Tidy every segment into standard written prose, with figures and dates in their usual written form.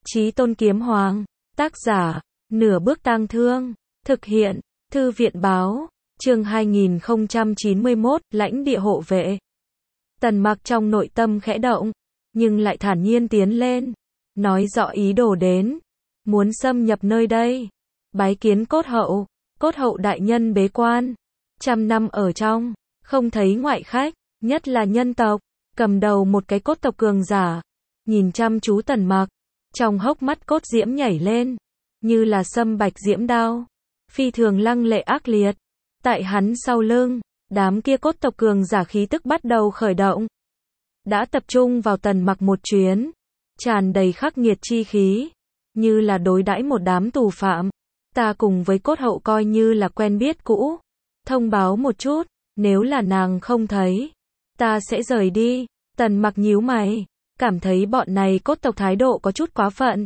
Chí Tôn Kiếm Hoàng, tác giả, Nửa Bước Tang Thương, thực hiện, Thư viện báo, chương 2091, lãnh địa hộ vệ. Tần Mặc trong nội tâm khẽ động, nhưng lại thản nhiên tiến lên, nói rõ ý đồ đến, muốn xâm nhập nơi đây, bái kiến cốt hậu đại nhân bế quan, trăm năm ở trong, không thấy ngoại khách, nhất là nhân tộc, cầm đầu một cái cốt tộc cường giả, nhìn chăm chú Tần Mặc, trong hốc mắt cốt diễm nhảy lên, như là sâm bạch diễm đao, phi thường lăng lệ ác liệt. Tại hắn sau lưng, đám kia cốt tộc cường giả khí tức bắt đầu khởi động, đã tập trung vào Tần Mặc một chuyến, tràn đầy khắc nghiệt chi khí, như là đối đãi một đám tù phạm. Ta cùng với cốt hậu coi như là quen biết cũ, thông báo một chút, nếu là nàng không thấy, ta sẽ rời đi. Tần Mặc nhíu mày, cảm thấy bọn này cốt tộc thái độ có chút quá phận.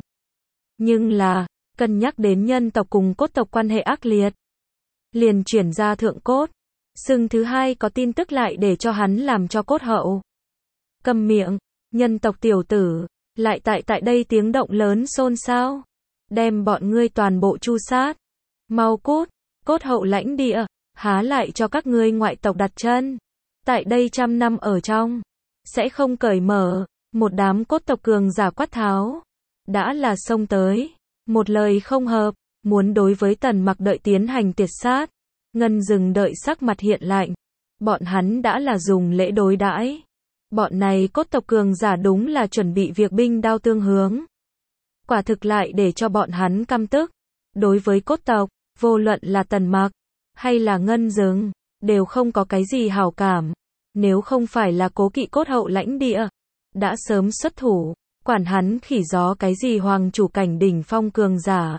Nhưng là, cân nhắc đến nhân tộc cùng cốt tộc quan hệ ác liệt, liền chuyển ra thượng cốt. Sừng thứ hai có tin tức lại để cho hắn làm cho cốt hậu câm miệng, nhân tộc tiểu tử, lại tại đây tiếng động lớn xôn xao, đem bọn ngươi toàn bộ tru sát. Mau cút, cốt hậu lãnh địa, há lại cho các ngươi ngoại tộc đặt chân. Tại đây trăm năm ở trong, sẽ không cởi mở. Một đám cốt tộc cường giả quát tháo, đã là xông tới, một lời không hợp, muốn đối với Tần Mặc đợi tiến hành tiệt sát. Ngân Dừng đợi sắc mặt hiện lạnh, bọn hắn đã là dùng lễ đối đãi. Bọn này cốt tộc cường giả đúng là chuẩn bị việc binh đao tương hướng. Quả thực lại để cho bọn hắn căm tức. Đối với cốt tộc, vô luận là Tần Mặc hay là Ngân Dừng, đều không có cái gì hảo cảm. Nếu không phải là cố kỵ cốt hậu lãnh địa, đã sớm xuất thủ, quản hắn khỉ gió cái gì hoàng chủ cảnh đỉnh phong cường giả.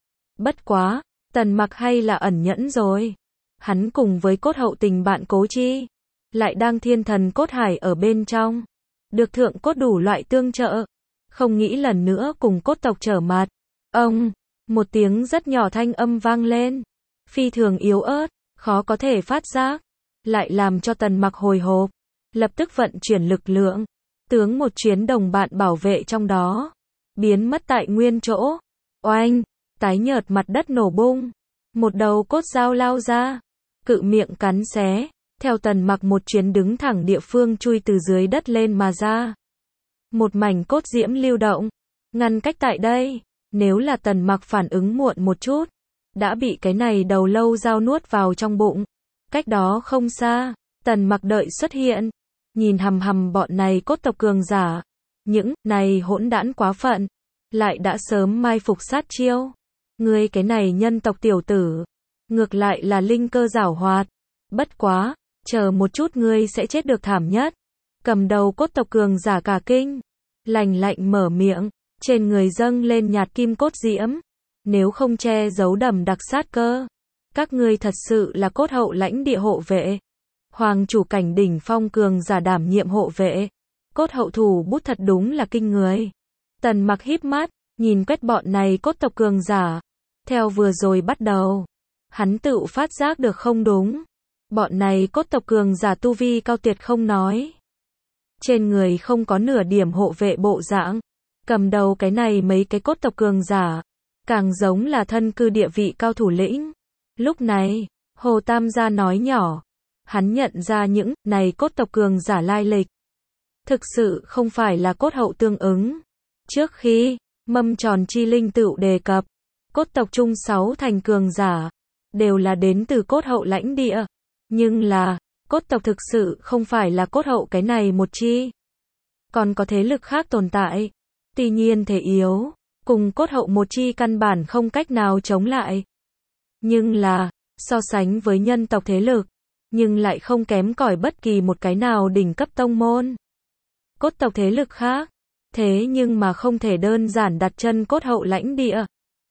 Bất quá, Tần Mặc hay là ẩn nhẫn rồi. Hắn cùng với cốt hậu tình bạn cố chi, lại đang thiên thần cốt hải ở bên trong, được thượng cốt đủ loại tương trợ, không nghĩ lần nữa cùng cốt tộc trở mặt. Ông, một tiếng rất nhỏ thanh âm vang lên, phi thường yếu ớt, khó có thể phát giác, lại làm cho Tần Mặc hồi hộp, lập tức vận chuyển lực lượng, tướng một chuyến đồng bạn bảo vệ trong đó, biến mất tại nguyên chỗ. Oanh, tái nhợt mặt đất nổ bung, một đầu cốt dao lao ra, cự miệng cắn xé, theo Tần Mặc một chuyến đứng thẳng địa phương chui từ dưới đất lên mà ra. Một mảnh cốt diễm lưu động, ngăn cách tại đây, nếu là Tần Mặc phản ứng muộn một chút, đã bị cái này đầu lâu dao nuốt vào trong bụng. Cách đó không xa, Tần Mặc đợi xuất hiện, nhìn hằm hằm bọn này cốt tộc cường giả, những này hỗn đản quá phận, lại đã sớm mai phục sát chiêu. Ngươi cái này nhân tộc tiểu tử, ngược lại là linh cơ giảo hoạt, bất quá, chờ một chút ngươi sẽ chết được thảm nhất. Cầm đầu cốt tộc cường giả cả kinh, lạnh lạnh mở miệng, trên người dâng lên nhạt kim cốt diễm, nếu không che giấu đậm đặc sát cơ, các ngươi thật sự là cốt hậu lãnh địa hộ vệ. Hoàng chủ cảnh đỉnh phong cường giả đảm nhiệm hộ vệ, cốt hậu thủ bút thật đúng là kinh người. Tần Mặc híp mắt, nhìn quét bọn này cốt tộc cường giả. Theo vừa rồi bắt đầu, hắn tự phát giác được không đúng. Bọn này cốt tộc cường giả tu vi cao tuyệt không nói, trên người không có nửa điểm hộ vệ bộ dạng. Cầm đầu cái này mấy cái cốt tộc cường giả, càng giống là thân cư địa vị cao thủ lĩnh. Lúc này, Hồ Tam gia nói nhỏ, hắn nhận ra những này cốt tộc cường giả lai lịch, thực sự không phải là cốt hậu tương ứng. Trước khi Mâm Tròn Chi Linh tự đề cập, cốt tộc chung 6 thành cường giả đều là đến từ cốt hậu lãnh địa, nhưng là cốt tộc thực sự không phải là cốt hậu cái này một chi, còn có thế lực khác tồn tại. Tuy nhiên thể yếu, cùng cốt hậu một chi căn bản không cách nào chống lại, nhưng là so sánh với nhân tộc thế lực, nhưng lại không kém cỏi bất kỳ một cái nào đỉnh cấp tông môn. Cốt tộc thế lực khác, thế nhưng mà không thể đơn giản đặt chân cốt hậu lãnh địa.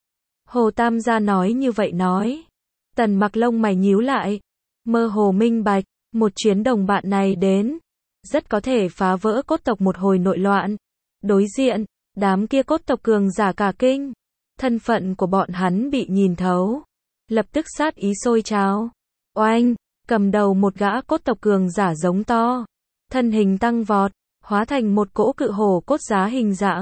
Hồ Tam gia nói như vậy nói. Tần Mặc lông mày nhíu lại, mơ hồ minh bạch, một chuyến đồng bạn này đến, rất có thể phá vỡ cốt tộc một hồi nội loạn. Đối diện, đám kia cốt tộc cường giả cả kinh, thân phận của bọn hắn bị nhìn thấu, lập tức sát ý sôi trào. Oanh, cầm đầu một gã cốt tộc cường giả giống to, thân hình tăng vọt, hóa thành một cỗ cự hổ cốt giá hình dạng,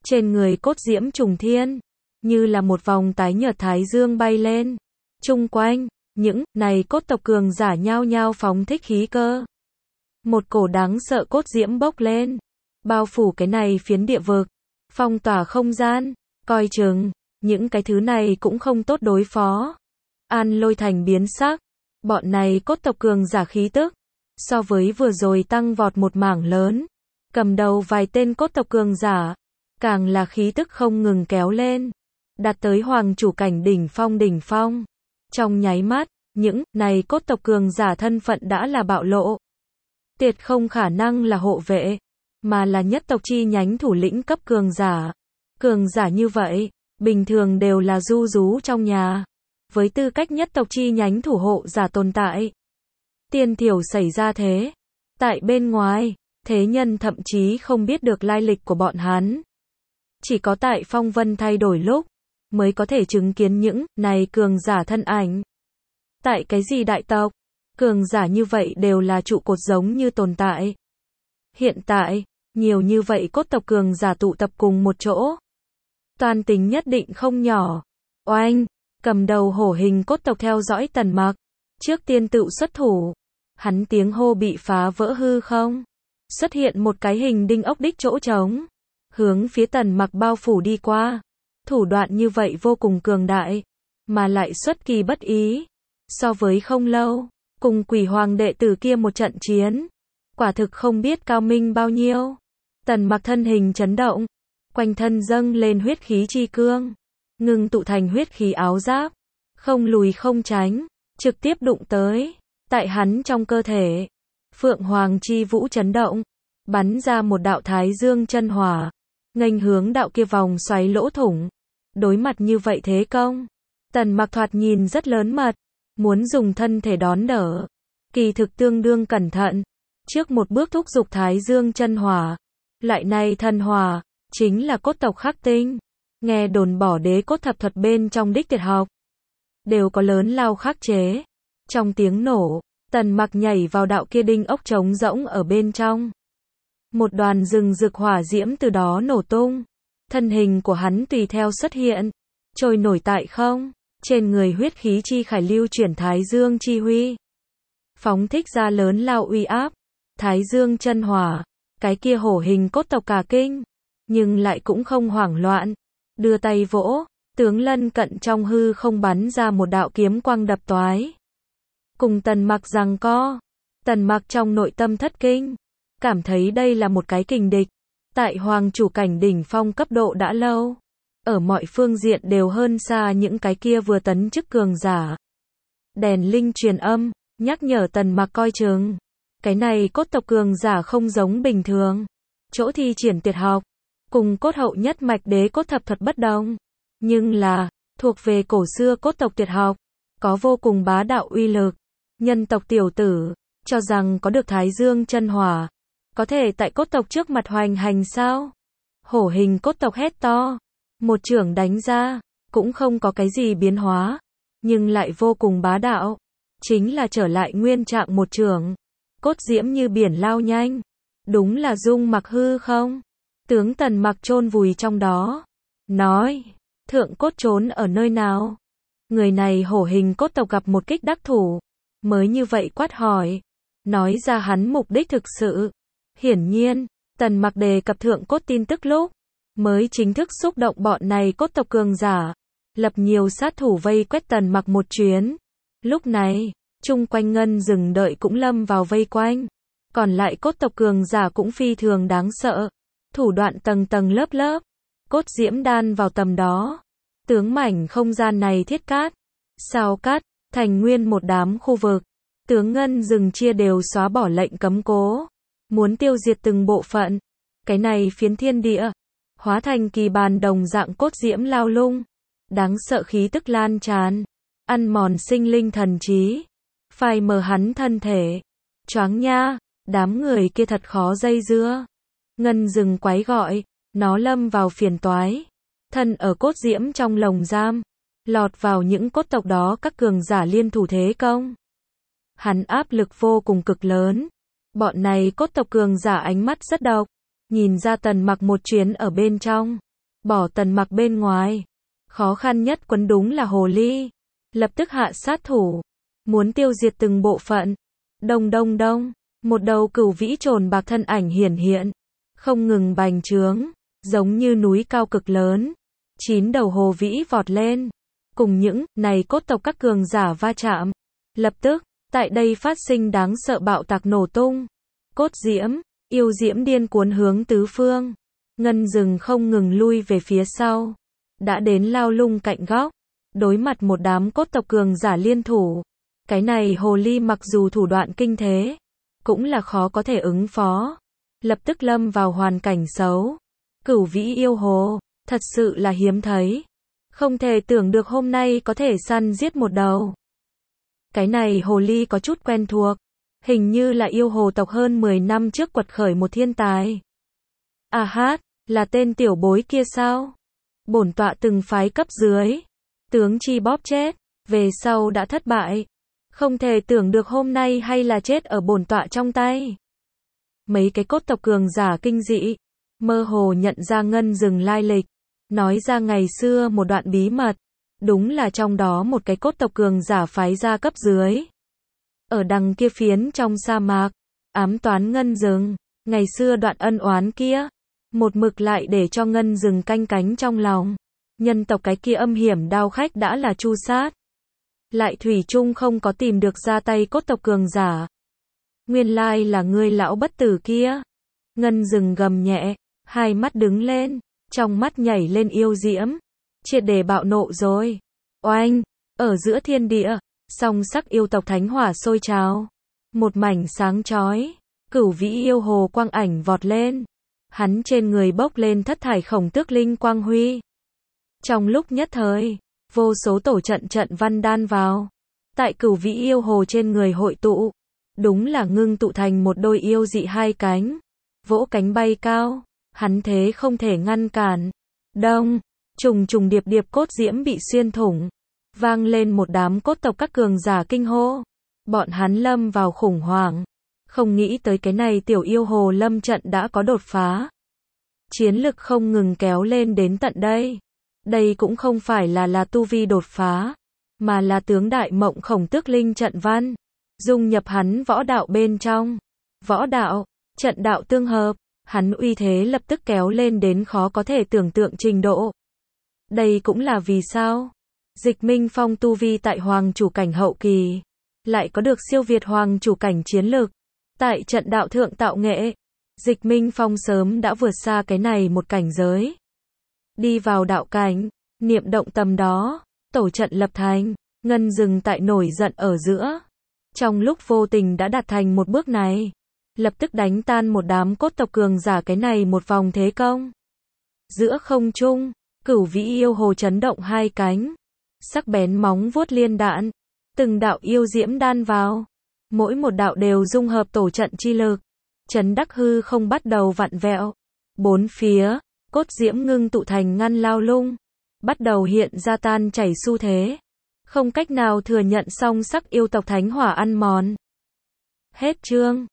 Trên người cốt diễm trùng thiên, như là một vòng tái nhợt thái dương bay lên. Chung quanh, những này cốt tộc cường giả nhao nhao phóng thích khí cơ. Một cổ đáng sợ cốt diễm bốc lên, bao phủ cái này phiến địa vực, phong tỏa không gian, coi chừng, những cái thứ này cũng không tốt đối phó. An Lôi Thành biến sắc, bọn này cốt tộc cường giả khí tức, so với vừa rồi tăng vọt một mảng lớn, cầm đầu vài tên cốt tộc cường giả, càng là khí tức không ngừng kéo lên, đạt tới hoàng chủ cảnh đỉnh phong. Trong nháy mắt, những này cốt tộc cường giả thân phận đã là bạo lộ. Tuyệt không khả năng là hộ vệ, mà là nhất tộc chi nhánh thủ lĩnh cấp cường giả. Cường giả như vậy, bình thường đều là du rú trong nhà, với tư cách nhất tộc chi nhánh thủ hộ giả tồn tại. Tiên thiểu xảy ra thế, tại bên ngoài, thế nhân thậm chí không biết được lai lịch của bọn hắn. Chỉ có tại phong vân thay đổi lúc, mới có thể chứng kiến những này cường giả thân ảnh. Tại cái gì đại tộc, cường giả như vậy đều là trụ cột giống như tồn tại. Hiện tại, nhiều như vậy cốt tộc cường giả tụ tập cùng một chỗ. Toàn tính nhất định không nhỏ. Oanh, cầm đầu hổ hình cốt tộc theo dõi Tần Mặc. Trước tiên tự xuất thủ. Hắn tiếng hô bị phá vỡ hư không. Xuất hiện một cái hình đinh ốc đích chỗ trống. Hướng phía Tần Mặc bao phủ đi qua. Thủ đoạn như vậy vô cùng cường đại. Mà lại xuất kỳ bất ý. So với không lâu, cùng quỷ hoàng đệ tử kia một trận chiến. Quả thực không biết cao minh bao nhiêu. Tần Mặc thân hình chấn động. Quanh thân dâng lên huyết khí chi cương. Ngừng tụ thành huyết khí áo giáp. Không lùi không tránh. Trực tiếp đụng tới. Tại hắn trong cơ thể. Phượng Hoàng chi vũ chấn động. Bắn ra một đạo thái dương chân hỏa. Nghênh hướng đạo kia vòng xoáy lỗ thủng. Đối mặt như vậy thế công. Tần Mặc thoạt nhìn rất lớn mật. Muốn dùng thân thể đón đỡ. Kỳ thực tương đương cẩn thận. Trước một bước thúc giục thái dương chân hỏa. Lại này thần hỏa. Chính là cốt tộc khắc tinh. Nghe đồn bỏ đế cốt thập thuật bên trong đích tuyệt học. Đều có lớn lao khắc chế. Trong tiếng nổ, Tần Mặc nhảy vào đạo kia đinh ốc trống rỗng ở bên trong. Một đoàn rừng rực hỏa diễm từ đó nổ tung. Thân hình của hắn tùy theo xuất hiện. Trôi nổi tại không. Trên người huyết khí chi khải lưu chuyển thái dương chi huy. Phóng thích ra lớn lao uy áp. Thái dương chân hỏa. Cái kia hổ hình cốt tộc cả kinh. Nhưng lại cũng không hoảng loạn. Đưa tay vỗ. Tướng lân cận trong hư không bắn ra một đạo kiếm quang đập toái. Cùng Tần Mặc giằng co. Tần Mặc trong nội tâm thất kinh. Cảm thấy đây là một cái kình địch. Tại hoàng chủ cảnh đỉnh phong cấp độ đã lâu. Ở mọi phương diện đều hơn xa những cái kia vừa tấn chức cường giả. Đèn linh truyền âm, nhắc nhở Tần Mặc coi chừng. Cái này cốt tộc cường giả không giống bình thường. Chỗ thi triển tuyệt học. Cùng cốt hậu nhất mạch đế cốt thập thuật bất đồng. Nhưng là, thuộc về cổ xưa cốt tộc tuyệt học. Có vô cùng bá đạo uy lực. Nhân tộc tiểu tử, cho rằng có được thái dương chân hỏa. Có thể tại cốt tộc trước mặt hoành hành sao? Hổ hình cốt tộc hét to. Một chưởng đánh ra, cũng không có cái gì biến hóa. Nhưng lại vô cùng bá đạo. Chính là trở lại nguyên trạng một chưởng. Cốt diễm như biển lao nhanh. Đúng là dung mặc hư không? Tướng Tần Mặc chôn vùi trong đó. Nói, thượng cốt trốn ở nơi nào? Người này hổ hình cốt tộc gặp một kích đắc thủ. Mới như vậy quát hỏi. Nói ra hắn mục đích thực sự. Hiển nhiên, Tần Mặc đề cập thượng cốt tin tức lúc. Mới chính thức xúc động bọn này cốt tộc cường giả. Lập nhiều sát thủ vây quét Tần Mặc một chuyến. Lúc này, chung quanh ngân rừng đợi cũng lâm vào vây quanh. Còn lại cốt tộc cường giả cũng phi thường đáng sợ. Thủ đoạn tầng tầng lớp lớp. Cốt diễm đan vào tầm đó. Tướng mảnh không gian này thiết cát. Sao cát, thành nguyên một đám khu vực. Tướng ngân rừng chia đều xóa bỏ lệnh cấm cố. Muốn tiêu diệt từng bộ phận. Cái này phiến thiên địa. Hóa thành kỳ bàn đồng dạng cốt diễm lao lung. Đáng sợ khí tức lan tràn. Ăn mòn sinh linh thần trí. Phai mờ hắn thân thể. Choáng nha, đám người kia thật khó dây dưa. Ngân rừng quái gọi, nó lâm vào phiền toái. Thân ở cốt diễm trong lồng giam. Lọt vào những cốt tộc đó các cường giả liên thủ thế công. Hắn áp lực vô cùng cực lớn. Bọn này cốt tộc cường giả ánh mắt rất độc. Nhìn ra Tần Mặc một chuyến ở bên trong. bỏ Tần Mặc bên ngoài. Khó khăn nhất quấn đúng là hồ ly. Lập tức hạ sát thủ, muốn tiêu diệt từng bộ phận. Đông đông đông, một đầu cửu vĩ trồn bạc thân ảnh hiển hiện, không ngừng bành trướng, giống như núi cao cực lớn. 9 đầu hồ vĩ vọt lên, cùng những này cốt tộc các cường giả va chạm. Lập tức, tại đây phát sinh đáng sợ bạo tạc nổ tung. Cốt diễm, yêu diễm điên cuốn hướng tứ phương. Ngân rừng không ngừng lui về phía sau. Đã đến lao lung cạnh góc. Đối mặt một đám cốt tộc cường giả liên thủ. Cái này hồ ly mặc dù thủ đoạn kinh thế, cũng là khó có thể ứng phó. Lập tức lâm vào hoàn cảnh xấu. Cửu vĩ yêu hồ, thật sự là hiếm thấy. Không thể tưởng được hôm nay có thể săn giết một đầu. Cái này hồ ly có chút quen thuộc. Hình như là yêu hồ tộc hơn 10 năm trước quật khởi một thiên tài. À hát, là tên tiểu bối kia sao? Bổn tọa từng phái cấp dưới. Tướng chi bóp chết, về sau đã thất bại. Không thể tưởng được hôm nay hay là chết ở bổn tọa trong tay. Mấy cái cốt tộc cường giả kinh dị, mơ hồ nhận ra Ngân rừng lai lịch. Nói ra ngày xưa một đoạn bí mật. Đúng là trong đó một cái cốt tộc cường giả phái ra cấp dưới. Ở đằng kia phiến trong sa mạc, ám toán Ngân rừng, ngày xưa đoạn ân oán kia, một mực lại để cho Ngân rừng canh cánh trong lòng. Nhân tộc cái kia âm hiểm đao khách đã là tru sát. Lại thủy chung không có tìm được ra tay cốt tộc cường giả. Nguyên lai là ngươi lão bất tử kia. Ngân rừng gầm nhẹ, hai mắt đứng lên, trong mắt nhảy lên yêu diễm. Triệt để bạo nộ rồi. Oanh, ở giữa thiên địa, song sắc yêu tộc thánh hỏa sôi trào. Một mảnh sáng chói, cửu vĩ yêu hồ quang ảnh vọt lên. Hắn trên người bốc lên thất thải khổng tước linh quang huy. Trong lúc nhất thời, vô số tổ trận văn đan vào. Tại cửu vĩ yêu hồ trên người hội tụ. Đúng là ngưng tụ thành một đôi yêu dị hai cánh. Vỗ cánh bay cao, hắn thế không thể ngăn cản. Đông, trùng trùng điệp điệp cốt diễm bị xuyên thủng. Vang lên một đám cốt tộc các cường giả kinh hô. Bọn hắn lâm vào khủng hoảng. Không nghĩ tới cái này tiểu yêu hồ lâm trận đã có đột phá. Chiến lực không ngừng kéo lên đến tận đây. Đây cũng không phải là tu vi đột phá, mà là tướng đại mộng khổng tước linh trận văn. Dung nhập hắn võ đạo bên trong. Võ đạo, trận đạo tương hợp, hắn uy thế lập tức kéo lên đến khó có thể tưởng tượng trình độ. Đây cũng là vì sao Dịch Minh Phong tu vi tại hoàng chủ cảnh hậu kỳ, lại có được siêu việt hoàng chủ cảnh chiến lực. Tại trận đạo thượng tạo nghệ, Dịch Minh Phong sớm đã vượt xa cái này một cảnh giới. Đi vào đạo cảnh, niệm động tầm đó, tổ trận lập thành, Ngân rừng tại nổi giận ở giữa. Trong lúc vô tình đã đạt thành một bước này, lập tức đánh tan một đám cốt tộc cường giả cái này một vòng thế công. Giữa không trung, cửu vĩ yêu hồ chấn động hai cánh, sắc bén móng vuốt liên đạn, từng đạo yêu diễm đan vào, mỗi một đạo đều dung hợp tổ trận chi lực, chấn đắc hư không bắt đầu vặn vẹo. Bốn phía, cốt diễm ngưng tụ thành ngăn lao lung, bắt đầu hiện ra tan chảy xu thế, không cách nào thừa nhận song sắc yêu tộc thánh hỏa ăn mòn. Hết chương.